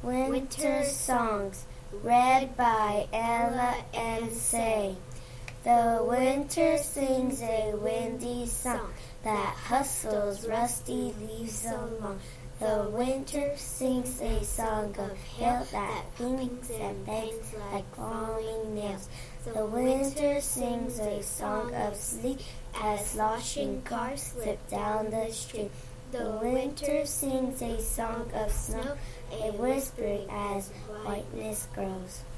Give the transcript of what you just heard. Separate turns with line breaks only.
Winter Songs, read by Ella and Say. The winter sings a windy song that hustles rusty leaves along. The winter sings a song of hail that pings and bangs like falling nails. The winter sings a song of sleet as sloshing cars slip down the street. The winter sings a song of snow, a whispering as whiteness grows.